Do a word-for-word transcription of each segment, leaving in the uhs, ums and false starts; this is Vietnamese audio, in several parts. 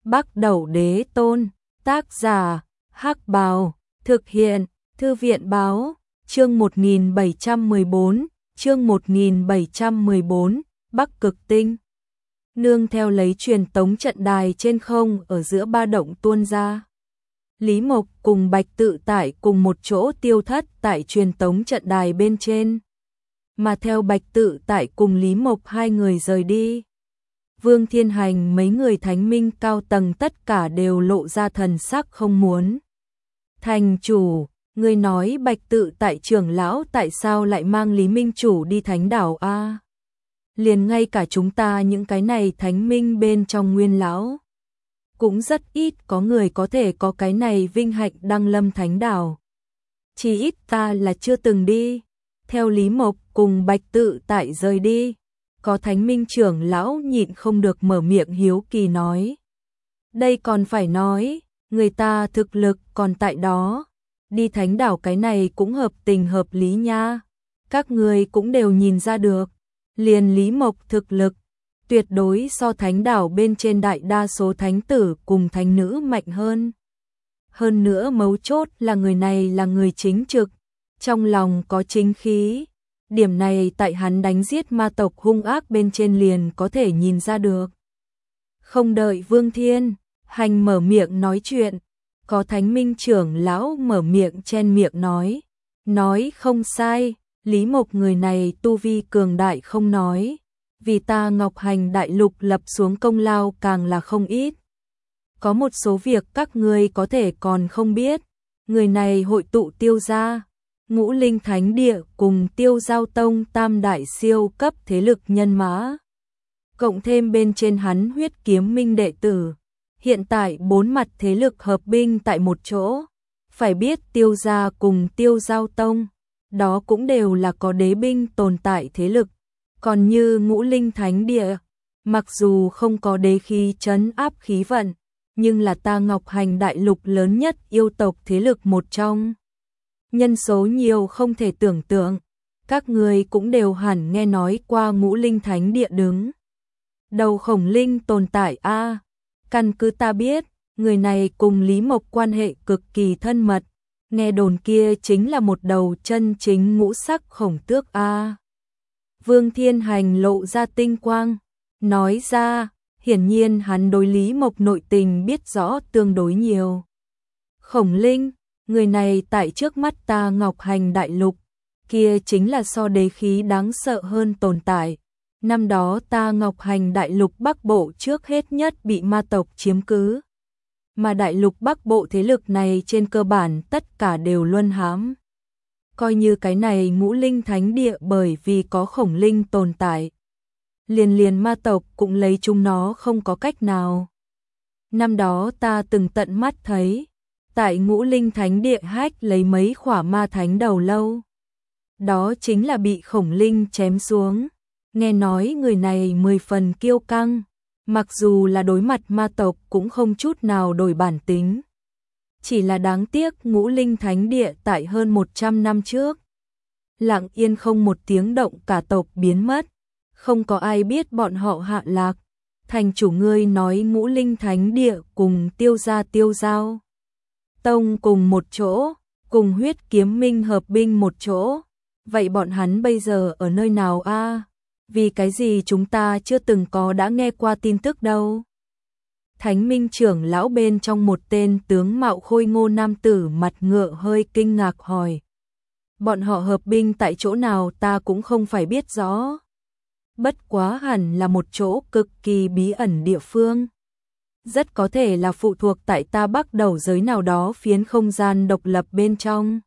Bắc Đẩu Đế Tôn, tác giả, Hắc Bào, thực hiện, Thư viện Báo, chương một nghìn bảy trăm mười bốn, chương một nghìn bảy trăm mười bốn, Bắc Cực Tinh. Nương theo lấy truyền tống trận đài trên không ở giữa ba động tuôn ra. Lý Mộc cùng Bạch Tự Tại cùng một chỗ tiêu thất tại truyền tống trận đài bên trên. Mà theo Bạch Tự Tại cùng Lý Mộc hai người rời đi, Vương Thiên Hành mấy người thánh minh cao tầng tất cả đều lộ ra thần sắc không muốn. Thành chủ, người nói Bạch Tự Tại trưởng lão tại sao lại mang Lý Minh chủ đi thánh đảo a? Liền ngay cả chúng ta những cái này thánh minh bên trong nguyên lão, cũng rất ít có người có thể có cái này vinh hạnh đăng lâm thánh đảo. Chỉ ít ta là chưa từng đi. Theo Lý Mộc cùng Bạch Tự Tại rời đi, có thánh minh trưởng lão nhịn không được mở miệng hiếu kỳ nói. Đây còn phải nói, người ta thực lực còn tại đó. Đi thánh đảo cái này cũng hợp tình hợp lý nha. Các người cũng đều nhìn ra được. Liền Lý Mộc thực lực, tuyệt đối so thánh đảo bên trên đại đa số thánh tử cùng thánh nữ mạnh hơn. Hơn nữa mấu chốt là người này là người chính trực, trong lòng có chính khí. Điểm này tại hắn đánh giết ma tộc hung ác bên trên liền có thể nhìn ra được. Không đợi Vương Thiên Hành mở miệng nói chuyện, có thánh minh trưởng lão mở miệng chen miệng nói. Nói không sai, Lý Mộc người này tu vi cường đại không nói, vì ta Ngọc Hành đại lục lập xuống công lao càng là không ít. Có một số việc các ngươi có thể còn không biết, người này hội tụ Tiêu gia, Ngũ Linh Thánh Địa cùng Tiêu Giao Tông tam đại siêu cấp thế lực nhân mã. Cộng thêm bên trên hắn Huyết Kiếm Minh đệ tử, hiện tại bốn mặt thế lực hợp binh tại một chỗ. Phải biết Tiêu gia cùng Tiêu Giao Tông, đó cũng đều là có đế binh tồn tại thế lực. Còn như Ngũ Linh Thánh Địa, mặc dù không có đế khí trấn áp khí vận, nhưng là ta Ngọc Hành đại lục lớn nhất yêu tộc thế lực một trong. Nhân số nhiều không thể tưởng tượng, các người cũng đều hẳn nghe nói qua Ngũ Linh Thánh Địa đứng đầu khổng linh tồn tại a. Căn cứ ta biết, người này cùng Lý Mộc quan hệ cực kỳ thân mật, nghe đồn kia chính là một đầu chân chính ngũ sắc khổng tước a. Vương Thiên Hành lộ ra tinh quang, nói ra, hiển nhiên hắn đối Lý Mộc nội tình biết rõ tương đối nhiều. Khổng linh, người này tại trước mắt ta Ngọc Hành đại lục, kia chính là so đế khí đáng sợ hơn tồn tại. Năm đó ta Ngọc Hành đại lục Bắc Bộ trước hết nhất bị ma tộc chiếm cứ. Mà đại lục Bắc Bộ thế lực này trên cơ bản tất cả đều luân hãm. Coi như cái này Ngũ Linh Thánh Địa bởi vì có khổng linh tồn tại, liền liền ma tộc cũng lấy chúng nó không có cách nào. Năm đó ta từng tận mắt thấy, tại Ngũ Linh Thánh Địa hách lấy mấy khỏa ma thánh đầu lâu. Đó chính là bị khổng linh chém xuống. Nghe nói người này mười phần kiêu căng, mặc dù là đối mặt ma tộc cũng không chút nào đổi bản tính. Chỉ là đáng tiếc Ngũ Linh Thánh Địa tại hơn một trăm năm trước, lặng yên không một tiếng động cả tộc biến mất, không có ai biết bọn họ hạ lạc. Thành chủ ngươi nói Ngũ Linh Thánh Địa cùng Tiêu gia Tiêu Giao Tông cùng một chỗ, cùng Huyết Kiếm Minh hợp binh một chỗ. Vậy bọn hắn bây giờ ở nơi nào a? Vì cái gì chúng ta chưa từng có đã nghe qua tin tức đâu? Thánh minh trưởng lão bên trong một tên tướng mạo khôi ngô nam tử mặt ngựa hơi kinh ngạc hỏi. Bọn họ hợp binh tại chỗ nào ta cũng không phải biết rõ. Bất quá hẳn là một chỗ cực kỳ bí ẩn địa phương. Rất có thể là phụ thuộc tại ta Bắc đầu giới nào đó phiến không gian độc lập bên trong.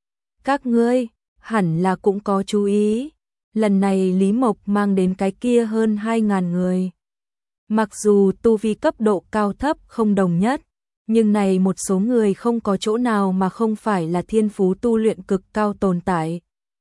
Các ngươi, hẳn là cũng có chú ý. Lần này Lý Mộc mang đến cái kia hơn hai ngàn người. Mặc dù tu vi cấp độ cao thấp không đồng nhất, nhưng này một số người không có chỗ nào mà không phải là thiên phú tu luyện cực cao tồn tại.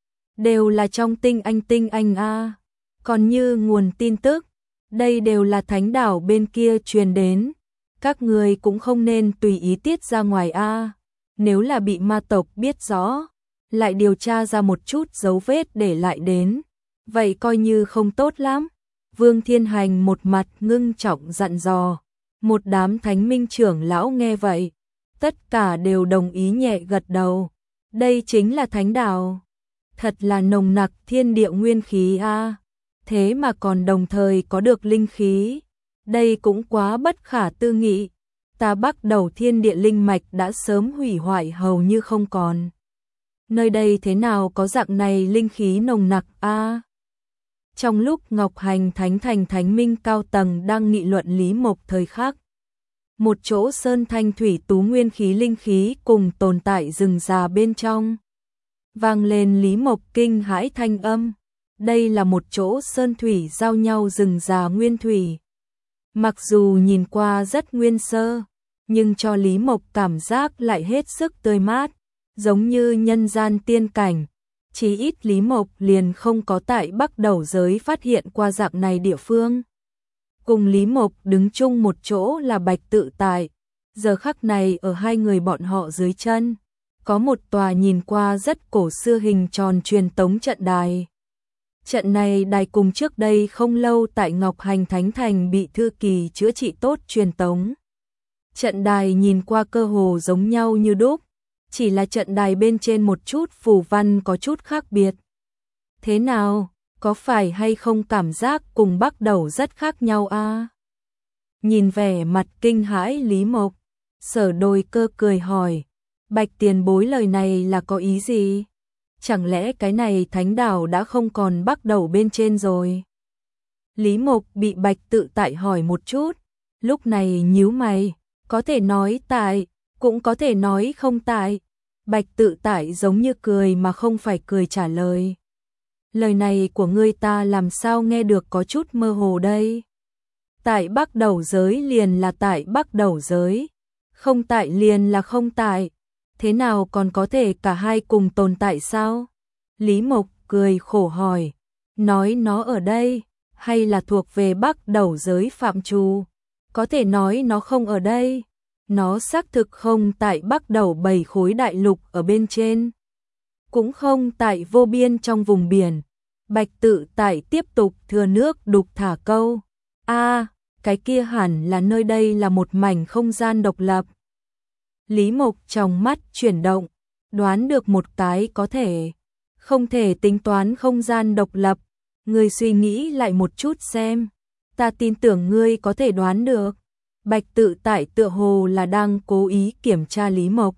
Đều là trong tinh anh tinh anh a. Còn như nguồn tin tức, đây đều là thánh đảo bên kia truyền đến. Các người cũng không nên tùy ý tiết ra ngoài a. Nếu là bị ma tộc biết rõ, lại điều tra ra một chút dấu vết để lại đến, vậy coi như không tốt lắm. Vương Thiên Hành một mặt ngưng trọng dặn dò, Một đám thánh minh trưởng lão nghe vậy, tất cả đều đồng ý nhẹ gật đầu. Đây chính là thánh đảo. Thật là nồng nặc thiên địa nguyên khí a. Thế mà còn đồng thời có được linh khí. Đây cũng quá bất khả tư nghị. Ta bắt đầu thiên địa linh mạch đã sớm hủy hoại hầu như không còn. Nơi đây thế nào có dạng này linh khí nồng nặc a? Trong lúc Ngọc Hành Thánh Thành Thánh Minh cao tầng đang nghị luận Lý Mộc thời khắc, một chỗ sơn thanh thủy tú nguyên khí linh khí cùng tồn tại rừng già bên trong. Vang lên Lý Mộc kinh hãi thanh âm. Đây là một chỗ sơn thủy giao nhau rừng già nguyên thủy. Mặc dù nhìn qua rất nguyên sơ, nhưng cho Lý Mộc cảm giác lại hết sức tươi mát, giống như nhân gian tiên cảnh. Chỉ ít Lý Mộc liền không có tại Bắc Đầu giới phát hiện qua dạng này địa phương. Cùng Lý Mộc đứng chung một chỗ là Bạch Tự Tại. Giờ khắc này ở hai người bọn họ dưới chân, có một tòa nhìn qua rất cổ xưa hình tròn truyền tống trận đài. Trận này đài cùng trước đây không lâu tại Ngọc Hành Thánh Thành bị Thư Kỳ chữa trị tốt truyền tống. Trận đài nhìn qua cơ hồ giống nhau như đúc, chỉ là trận đài bên trên một chút phù văn có chút khác biệt. Thế nào, có phải hay không cảm giác cùng Bắc Đầu rất khác nhau a? Nhìn vẻ mặt kinh hãi Lý Mộc, Sở Đôi Cơ cười hỏi, Bạch tiền bối lời này là có ý gì? Chẳng lẽ cái này thánh đảo đã không còn Bắc Đầu bên trên rồi? Lý Mộc bị Bạch Tự Tại hỏi một chút, lúc này nhíu mày, có thể nói tại, cũng có thể nói không tại. Bạch Tự Tại giống như cười mà không phải cười trả lời. Lời này của ngươi ta làm sao nghe được có chút mơ hồ đây? Tại Bắc Đầu giới liền là tại Bắc Đầu giới, không tại liền là không tại. Thế nào còn có thể cả hai cùng tồn tại sao? Lý Mộc cười khổ hỏi, nói nó ở đây, hay là thuộc về Bắc Đầu giới phạm trù? Có thể nói nó không ở đây. Nó xác thực không tại Bắc Đầu bảy khối đại lục ở bên trên, cũng không tại vô biên trong vùng biển. Bạch Tự Tại tiếp tục thừa nước đục thả câu. A, à, cái kia hẳn là nơi đây là một mảnh không gian độc lập. Lý Mộc trong mắt chuyển động, đoán được một cái có thể. Không thể tính toán không gian độc lập. Ngươi suy nghĩ lại một chút xem. Ta tin tưởng ngươi có thể đoán được. Bạch Tự Tại tựa hồ là đang cố ý kiểm tra Lý Mộc.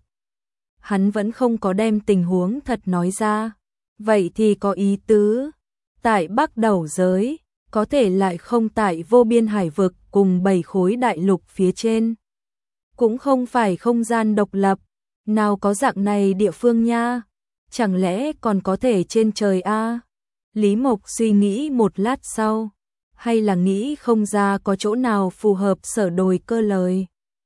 Hắn vẫn không có đem tình huống thật nói ra. Vậy thì có ý tứ. Tại Bắc Đầu giới, có thể lại không tại vô biên hải vực cùng bảy khối đại lục phía trên. Cũng không phải không gian độc lập. Nào có dạng này địa phương nha. Chẳng lẽ còn có thể trên trời a? Lý Mộc suy nghĩ một lát sau. Hay là nghĩ không ra có chỗ nào phù hợp Sở Đồi Cơ lời.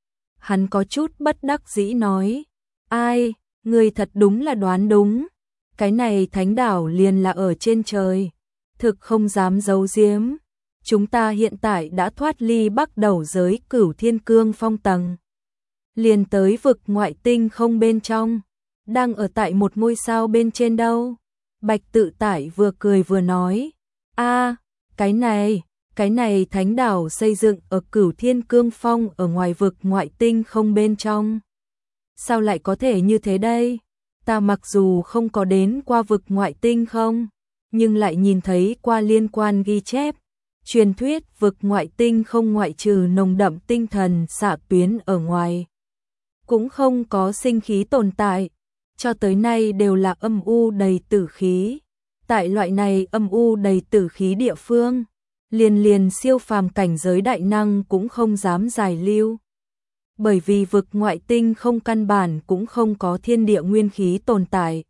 Hắn có chút bất đắc dĩ nói, ai, người thật đúng là đoán đúng, cái này thánh đảo liền là ở trên trời, thực không dám giấu giếm, chúng ta hiện tại đã thoát ly Bắc Đầu giới Cửu Thiên Cương phong tầng, liền tới vực ngoại tinh không bên trong, đang ở tại một ngôi sao bên trên đâu. Bạch Tự Tại vừa cười vừa nói, a, cái này, cái này thánh đảo xây dựng ở Cửu Thiên Cương Phong ở ngoài vực ngoại tinh không bên trong. Sao lại có thể như thế đây? Ta mặc dù không có đến qua vực ngoại tinh không, nhưng lại nhìn thấy qua liên quan ghi chép. Truyền thuyết vực ngoại tinh không ngoại trừ nồng đậm tinh thần xạ tuyến ở ngoài. Cũng không có sinh khí tồn tại. Cho tới nay đều là âm u đầy tử khí. Tại loại này âm u đầy tử khí địa phương, liền liền siêu phàm cảnh giới đại năng cũng không dám giải lưu. Bởi vì vực ngoại tinh không căn bản cũng không có thiên địa nguyên khí tồn tại.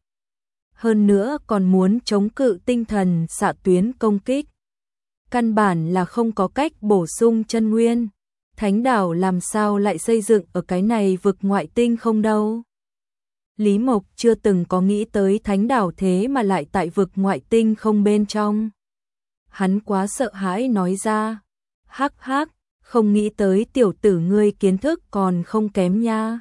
Hơn nữa còn muốn chống cự tinh thần xạ tuyến công kích. Căn bản là không có cách bổ sung chân nguyên. Thánh đảo làm sao lại xây dựng ở cái này vực ngoại tinh không đâu. Lý Mộc chưa từng có nghĩ tới thánh đảo thế mà lại tại vực ngoại tinh không bên trong. Hắn quá sợ hãi nói ra, hắc hắc, không nghĩ tới tiểu tử ngươi kiến thức còn không kém nha.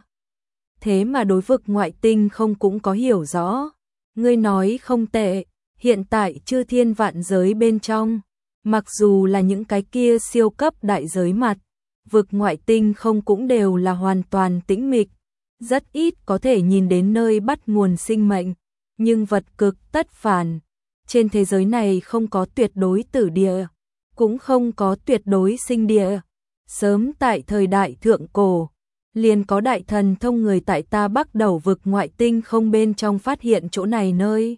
Thế mà đối vực ngoại tinh không cũng có hiểu rõ. Ngươi nói không tệ, hiện tại chư thiên vạn giới bên trong, mặc dù là những cái kia siêu cấp đại giới mặt, vực ngoại tinh không cũng đều là hoàn toàn tĩnh mịch, rất ít có thể nhìn đến nơi bắt nguồn sinh mệnh, nhưng vật cực tất phản, trên thế giới này không có tuyệt đối tử địa, cũng không có tuyệt đối sinh địa. Sớm tại thời đại thượng cổ, liền có đại thần thông người tại ta Bắc Đầu vực ngoại tinh không bên trong phát hiện chỗ này nơi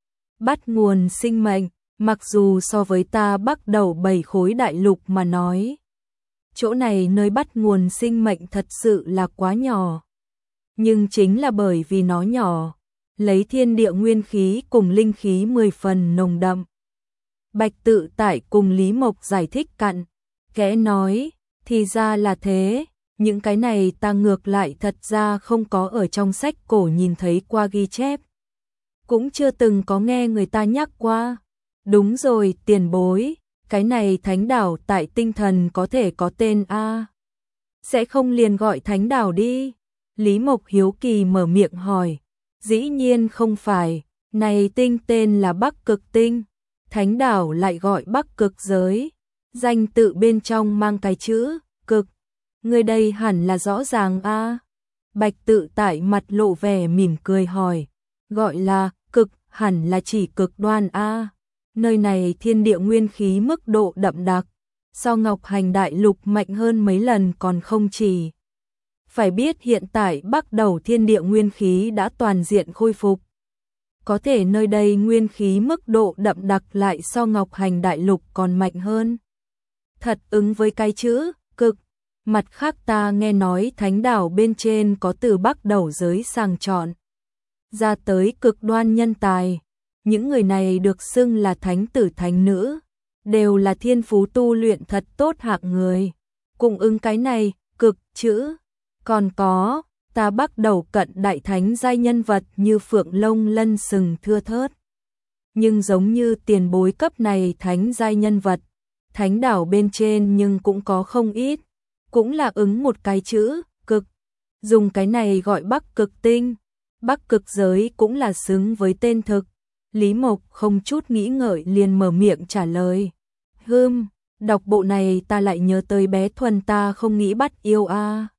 bắt nguồn sinh mệnh, mặc dù so với ta Bắc Đầu bảy khối đại lục mà nói, chỗ này nơi bắt nguồn sinh mệnh thật sự là quá nhỏ. Nhưng chính là bởi vì nó nhỏ, lấy thiên địa nguyên khí cùng linh khí mười phần nồng đậm. Bạch Tự Tại cùng Lý Mộc giải thích cặn kẽ nói, thì ra là thế, những cái này ta ngược lại thật ra không có ở trong sách cổ nhìn thấy qua ghi chép. Cũng chưa từng có nghe người ta nhắc qua. Đúng rồi, tiền bối, cái này thánh đảo tại tinh thần có thể có tên A. Sẽ không liền gọi thánh đảo đi. Lý Mộc hiếu kỳ mở miệng hỏi. Dĩ nhiên không phải, này tinh tên là Bắc Cực Tinh, thánh đảo lại gọi Bắc Cực Giới, danh tự bên trong mang cái chữ cực, người đây hẳn là rõ ràng a. Bạch Tự Tại mặt lộ vẻ mỉm cười hỏi, gọi là cực hẳn là chỉ cực đoan a. Nơi này thiên địa nguyên khí mức độ đậm đặc, so Ngọc Hành đại lục mạnh hơn mấy lần còn không chỉ. Phải biết hiện tại Bắc Đầu thiên địa nguyên khí đã toàn diện khôi phục. Có thể nơi đây nguyên khí mức độ đậm đặc lại so Ngọc Hành đại lục còn mạnh hơn. Thật ứng với cái chữ cực. Mặt khác ta nghe nói thánh đảo bên trên có từ Bắc Đầu giới sàng chọn ra tới cực đoan nhân tài. Những người này được xưng là thánh tử thánh nữ, đều là thiên phú tu luyện thật tốt hạng người. Cùng ứng cái này, cực chữ. Còn có, ta Bắc Đầu cận đại thánh giai nhân vật như phượng lông lân sừng thưa thớt. Nhưng giống như tiền bối cấp này thánh giai nhân vật, thánh đảo bên trên nhưng cũng có không ít, cũng là ứng một cái chữ, cực. Dùng cái này gọi Bắc Cực Tinh, Bắc Cực Giới cũng là xứng với tên thực. Lý Mộc không chút nghĩ ngợi liền mở miệng trả lời. Hừm, đọc bộ này ta lại nhớ tới bé Thuần ta không nghĩ bắt yêu a.